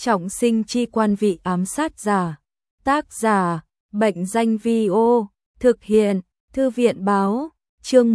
Trọng sinh chi quan vị ám sát giả. Tác giả, Bệnh danh Vi-ô, thực hiện, Thư viện báo, chương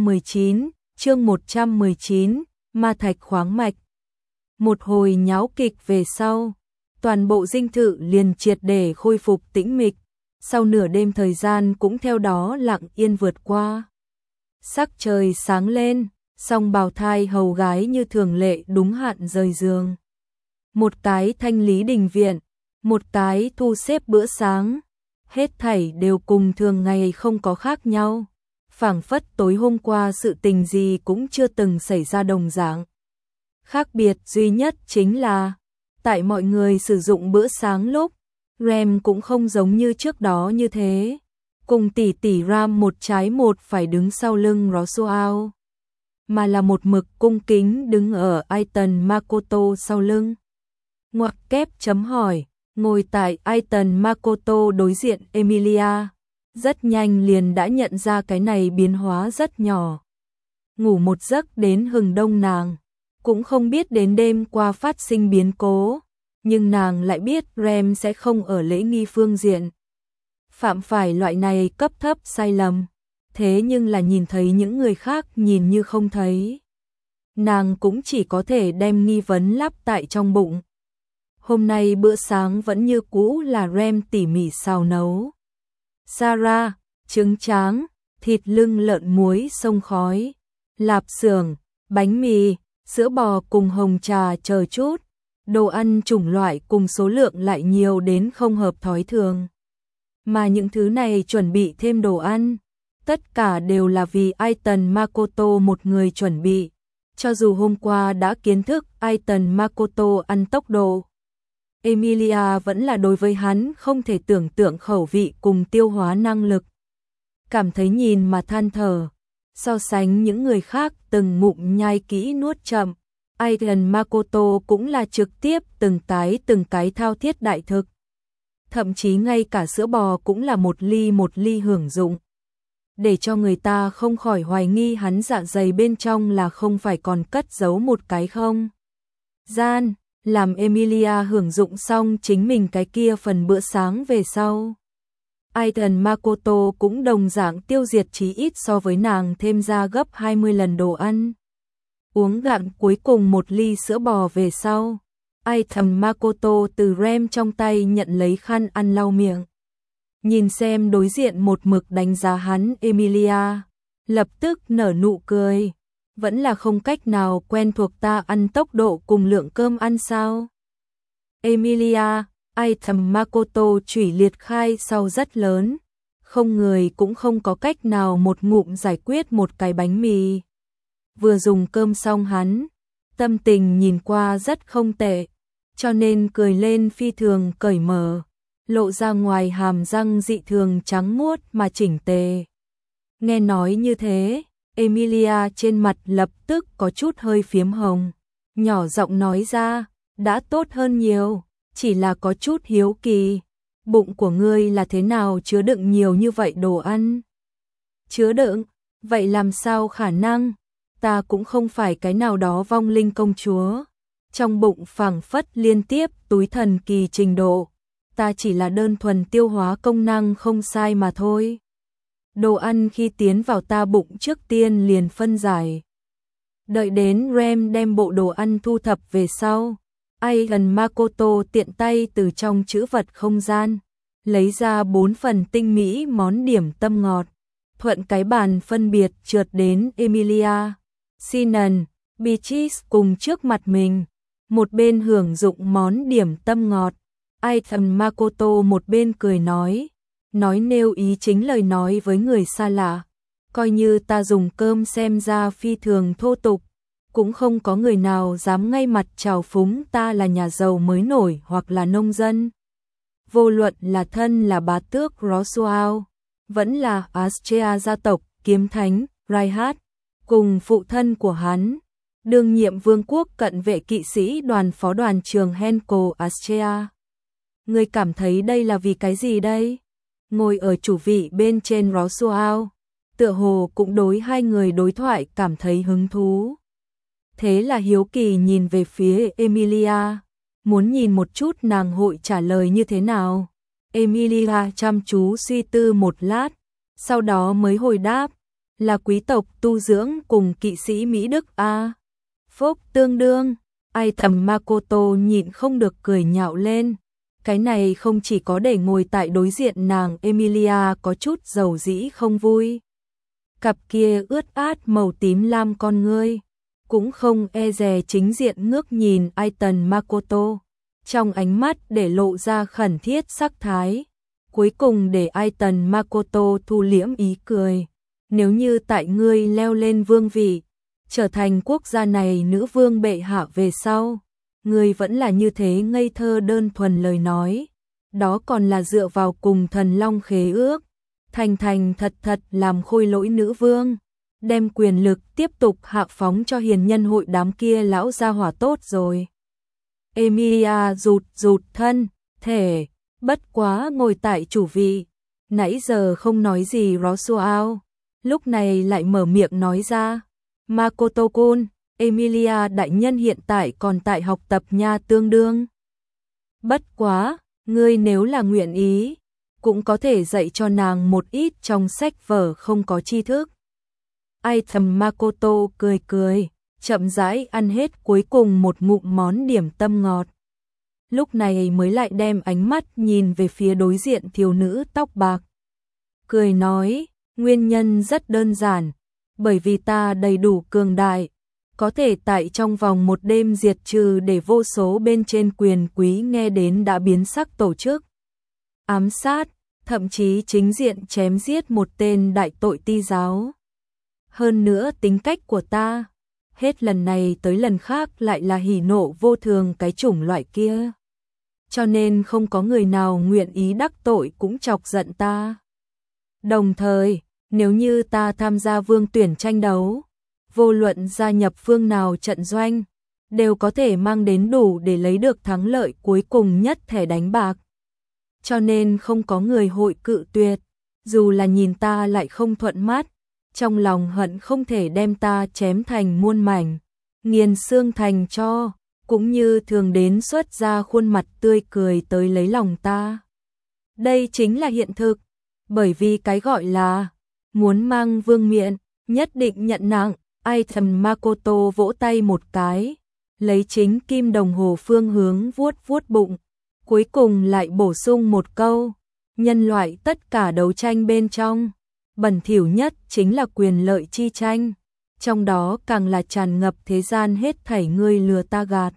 119, Ma Thạch khoáng mạch. Một hồi nháo kịch về sau, toàn bộ dinh thự liền triệt để khôi phục tĩnh mịch, sau nửa đêm thời gian cũng theo đó lặng yên vượt qua. Sắc trời sáng lên, song bào thai hầu gái như thường lệ đúng hạn rời giường. Một cái thanh lý đình viện, một cái thu xếp bữa sáng, hết thảy đều cùng thường ngày không có khác nhau, phảng phất tối hôm qua sự tình gì cũng chưa từng xảy ra đồng dạng. Khác biệt duy nhất chính là, tại mọi người sử dụng bữa sáng lúc, Rem cũng không giống như trước đó như thế, cùng tỷ tỷ Ram một trái một phải đứng sau lưng Roswell, mà là một mực cung kính đứng ở Aiton Makoto sau lưng. Ngoặc kép chấm hỏi, ngồi tại Aiton Makoto đối diện Emilia, rất nhanh liền đã nhận ra cái này biến hóa rất nhỏ. Ngủ một giấc đến hừng đông nàng, cũng không biết đến đêm qua phát sinh biến cố, nhưng nàng lại biết Rem sẽ không ở lễ nghi phương diện phạm phải loại này cấp thấp sai lầm, thế nhưng là nhìn thấy những người khác nhìn như không thấy. Nàng cũng chỉ có thể đem nghi vấn lắp tại trong bụng. Hôm nay bữa sáng vẫn như cũ là Rem tỉ mỉ xào nấu. Sarah, trứng tráng, thịt lưng lợn muối xông khói, lạp xưởng, bánh mì, sữa bò cùng hồng trà chờ chút. Đồ ăn chủng loại cùng số lượng lại nhiều đến không hợp thói thường. Mà những thứ này chuẩn bị thêm đồ ăn, tất cả đều là vì Aiton Makoto một người chuẩn bị. Cho dù hôm qua đã kiến thức Aiton Makoto ăn tốc độ, Emilia vẫn là đối với hắn không thể tưởng tượng khẩu vị cùng tiêu hóa năng lực. Cảm thấy nhìn mà than thở, so sánh những người khác từng ngụm nhai kỹ nuốt chậm, Aiton Makoto cũng là trực tiếp từng cái thao thiết đại thực. Thậm chí ngay cả sữa bò cũng là một ly hưởng dụng. Để cho người ta không khỏi hoài nghi hắn dạ dày bên trong là không phải còn cất giấu một cái không gian, làm Emilia hưởng dụng xong chính mình cái kia phần bữa sáng về sau. Aiton Makoto cũng đồng dạng tiêu diệt chí ít so với nàng thêm ra gấp 20 lần đồ ăn. Uống cạn cuối cùng một ly sữa bò về sau, Aiton Makoto từ Rem trong tay nhận lấy khăn ăn lau miệng. Nhìn xem đối diện một mực đánh giá hắn Emilia, lập tức nở nụ cười. Vẫn là không cách nào quen thuộc ta ăn tốc độ cùng lượng cơm ăn sao? Emilia, Aiton Makoto chủy liệt khai sau rất lớn, không người cũng không có cách nào một ngụm giải quyết một cái bánh mì. Vừa dùng cơm xong hắn, tâm tình nhìn qua rất không tệ, cho nên cười lên phi thường cởi mở, lộ ra ngoài hàm răng dị thường trắng muốt mà chỉnh tề. Nghe nói như thế, Emilia trên mặt lập tức có chút hơi phiếm hồng, nhỏ giọng nói ra, đã tốt hơn nhiều, chỉ là có chút hiếu kỳ, bụng của ngươi là thế nào chứa đựng nhiều như vậy đồ ăn? Chứa đựng? Vậy làm sao khả năng? Ta cũng không phải cái nào đó vong linh công chúa, trong bụng phảng phất liên tiếp túi thần kỳ trình độ, ta chỉ là đơn thuần tiêu hóa công năng không sai mà thôi. Đồ ăn khi tiến vào ta bụng trước tiên liền phân giải. Đợi đến Rem đem bộ đồ ăn thu thập về sau, Aiton Makoto tiện tay từ trong trữ vật không gian, lấy ra 4 phần tinh mỹ món điểm tâm ngọt, thuận cái bàn phân biệt trượt đến Emilia, Sinan, Beatrice cùng trước mặt mình, một bên hưởng dụng món điểm tâm ngọt, Aiton Makoto một bên cười nói nêu ý chính lời nói với người xa lạ, coi như ta dùng cơm xem ra phi thường thô tục, cũng không có người nào dám ngay mặt chào phúng ta là nhà giàu mới nổi hoặc là nông dân. Vô luận là thân là bá tước Roswell, vẫn là Astrea gia tộc kiếm thánh Reinhardt, cùng phụ thân của hắn, đương nhiệm vương quốc cận vệ kỵ sĩ đoàn phó đoàn trưởng Henko Astrea. Ngươi cảm thấy đây là vì cái gì đây? Ngồi ở chủ vị bên trên Roswell, tựa hồ cũng đối hai người đối thoại cảm thấy hứng thú. Thế là hiếu kỳ nhìn về phía Emilia, muốn nhìn một chút nàng hội trả lời như thế nào. Emilia chăm chú suy tư một lát, sau đó mới hồi đáp, là quý tộc tu dưỡng cùng kỵ sĩ Mỹ Đức a. Phúc tương đương, ai thầm Makoto nhịn không được cười nhạo lên. Cái này không chỉ có để ngồi tại đối diện nàng, Emilia có chút dầu dĩ không vui. Cặp kia ướt át màu tím lam con ngươi, cũng không e dè chính diện ngước nhìn Aiton Makoto, trong ánh mắt để lộ ra khẩn thiết sắc thái. Cuối cùng để Aiton Makoto thu liễm ý cười. Nếu như tại ngươi leo lên vương vị, trở thành quốc gia này nữ vương bệ hạ về sau, ngươi vẫn là như thế ngây thơ đơn thuần lời nói, đó còn là dựa vào cùng thần long khế ước, thành thành thật thật làm khôi lỗi nữ vương, đem quyền lực tiếp tục hạ phóng cho hiền nhân hội đám kia lão gia hỏa tốt rồi. Emilia rụt rụt thân, thể, bất quá ngồi tại chủ vị, nãy giờ không nói gì Rosuao, lúc này lại mở miệng nói ra, Makoto-kun, Emilia đại nhân hiện tại còn tại học tập nha tương đương. Bất quá, ngươi nếu là nguyện ý, cũng có thể dạy cho nàng một ít trong sách vở không có tri thức. Ai thầm Makoto cười cười, chậm rãi ăn hết cuối cùng một ngụm món điểm tâm ngọt. Lúc này mới lại đem ánh mắt nhìn về phía đối diện thiếu nữ tóc bạc. Cười nói, nguyên nhân rất đơn giản, bởi vì ta đầy đủ cường đại, có thể tại trong vòng một đêm diệt trừ để vô số bên trên quyền quý nghe đến đã biến sắc tổ chức. Ám sát, thậm chí chính diện chém giết một tên đại tội ti giáo. Hơn nữa tính cách của ta, hết lần này tới lần khác lại là hỉ nộ vô thường cái chủng loại kia. Cho nên không có người nào nguyện ý đắc tội cũng chọc giận ta. Đồng thời, nếu như ta tham gia vương tuyển tranh đấu, vô luận gia nhập phương nào trận doanh, đều có thể mang đến đủ để lấy được thắng lợi cuối cùng nhất thẻ đánh bạc. Cho nên không có người hội cự tuyệt, dù là nhìn ta lại không thuận mắt, trong lòng hận không thể đem ta chém thành muôn mảnh, nghiền xương thành tro, cũng như thường đến xuất ra khuôn mặt tươi cười tới lấy lòng ta. Đây chính là hiện thực, bởi vì cái gọi là muốn mang vương miện, nhất định nhận nặng. Ai thầm Makoto vỗ tay một cái, lấy chính kim đồng hồ phương hướng vuốt vuốt bụng, cuối cùng lại bổ sung một câu, nhân loại tất cả đấu tranh bên trong, bẩn thỉu nhất chính là quyền lợi chi tranh, trong đó càng là tràn ngập thế gian hết thảy ngươi lừa ta gạt.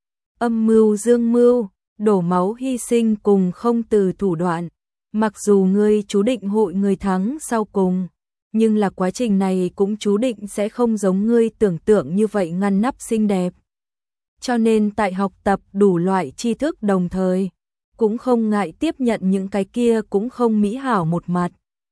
Âm mưu dương mưu, đổ máu hy sinh cùng không từ thủ đoạn, mặc dù ngươi chú định hội người thắng sau cùng, nhưng là quá trình này cũng chú định sẽ không giống ngươi tưởng tượng như vậy ngăn nắp xinh đẹp. Cho nên tại học tập đủ loại tri thức đồng thời, cũng không ngại tiếp nhận những cái kia cũng không mỹ hảo một mặt.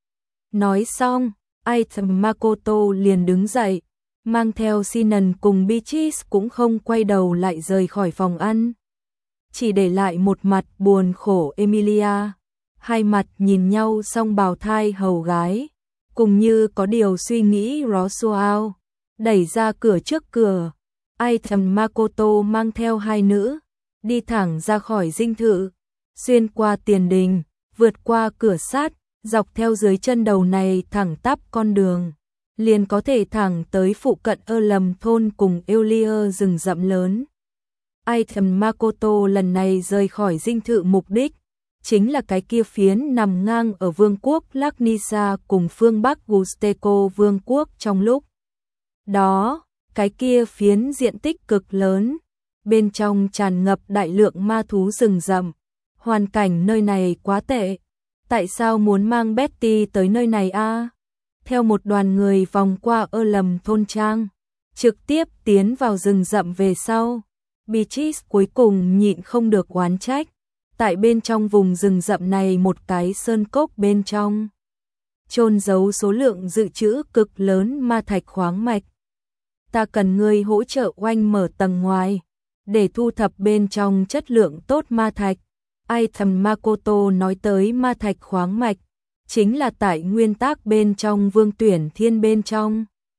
Nói xong, Aiton Makoto liền đứng dậy, mang theo Sinon cùng Beatrice cũng không quay đầu lại rời khỏi phòng ăn. Chỉ để lại một mặt buồn khổ Emilia, hai mặt nhìn nhau song bào thai hầu gái. Cùng như có điều suy nghĩ Rosuao, đẩy ra cửa trước cửa, Aiton Makoto mang theo hai nữ, đi thẳng ra khỏi dinh thự, xuyên qua tiền đình, vượt qua cửa sắt, dọc theo dưới chân đầu này thẳng tắp con đường, liền có thể thẳng tới phụ cận Lầm thôn cùng Eulia rừng rậm lớn. Aiton Makoto lần này rời khỏi dinh thự mục đích chính là cái kia phiến nằm ngang ở vương quốc Laknisa cùng phương Bắc Gusteco vương quốc trong lúc. Đó, cái kia phiến diện tích cực lớn, bên trong tràn ngập đại lượng ma thú rừng rậm. Hoàn cảnh nơi này quá tệ, tại sao muốn mang Betty tới nơi này a? Theo một đoàn người vòng qua Lầm thôn trang, trực tiếp tiến vào rừng rậm về sau, Beatrice cuối cùng nhịn không được oán trách. Tại bên trong vùng rừng rậm này một cái sơn cốc bên trong, chôn giấu số lượng dự trữ cực lớn ma thạch khoáng mạch. Ta cần ngươi hỗ trợ oanh mở tầng ngoài, để thu thập bên trong chất lượng tốt ma thạch. Aiton Makoto nói tới ma thạch khoáng mạch, chính là tại nguyên tắc bên trong vương tuyển thiên bên trong.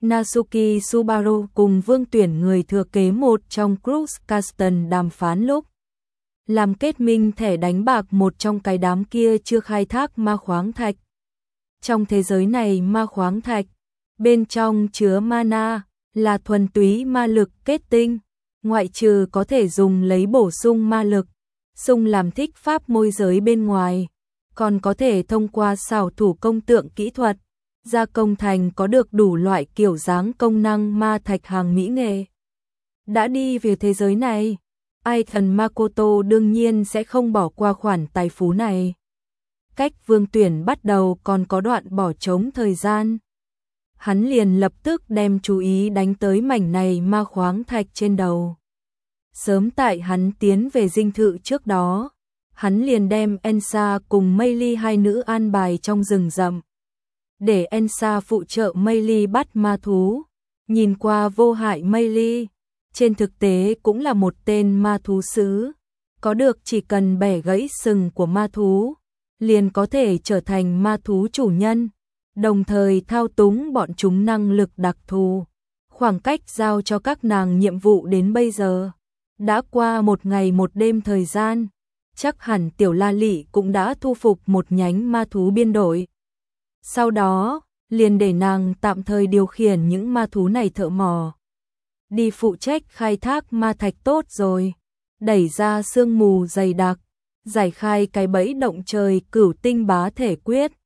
Natsuki Subaru cùng Vương tuyển người thừa kế một trong Crux Caston đàm phán lúc làm kết minh thẻ đánh bạc một trong cái đám kia chưa khai thác ma khoáng thạch. Trong thế giới này ma khoáng thạch, bên trong chứa mana, là thuần túy ma lực kết tinh, ngoại trừ có thể dùng lấy bổ sung ma lực, dùng làm thích pháp môi giới bên ngoài, còn có thể thông qua xảo thủ công tượng kỹ thuật, gia công thành có được đủ loại kiểu dáng công năng ma thạch hàng mỹ nghệ. Đã đi về thế giới này, Aiton Makoto đương nhiên sẽ không bỏ qua khoản tài phú này. Cách Vương tuyển bắt đầu còn có đoạn bỏ trống thời gian. Hắn liền lập tức đem chú ý đánh tới mảnh này ma khoáng thạch trên đầu. Sớm tại hắn tiến về dinh thự trước đó, hắn liền đem Ensa cùng Meili hai nữ an bài trong rừng rậm. Để Ensa phụ trợ Meili bắt ma thú, nhìn qua vô hại Meili, trên thực tế cũng là một tên ma thú sứ, có được chỉ cần bẻ gãy sừng của ma thú, liền có thể trở thành ma thú chủ nhân, đồng thời thao túng bọn chúng năng lực đặc thù. Khoảng cách giao cho các nàng nhiệm vụ đến bây giờ, đã qua một ngày một đêm thời gian, chắc hẳn Tiểu La Lị cũng đã thu phục một nhánh ma thú biên đội. Sau đó, liền để nàng tạm thời điều khiển những ma thú này thợ mỏ. Đi phụ trách khai thác ma thạch tốt rồi, đẩy ra sương mù dày đặc, giải khai cái bẫy động trời cửu tinh bá thể quyết.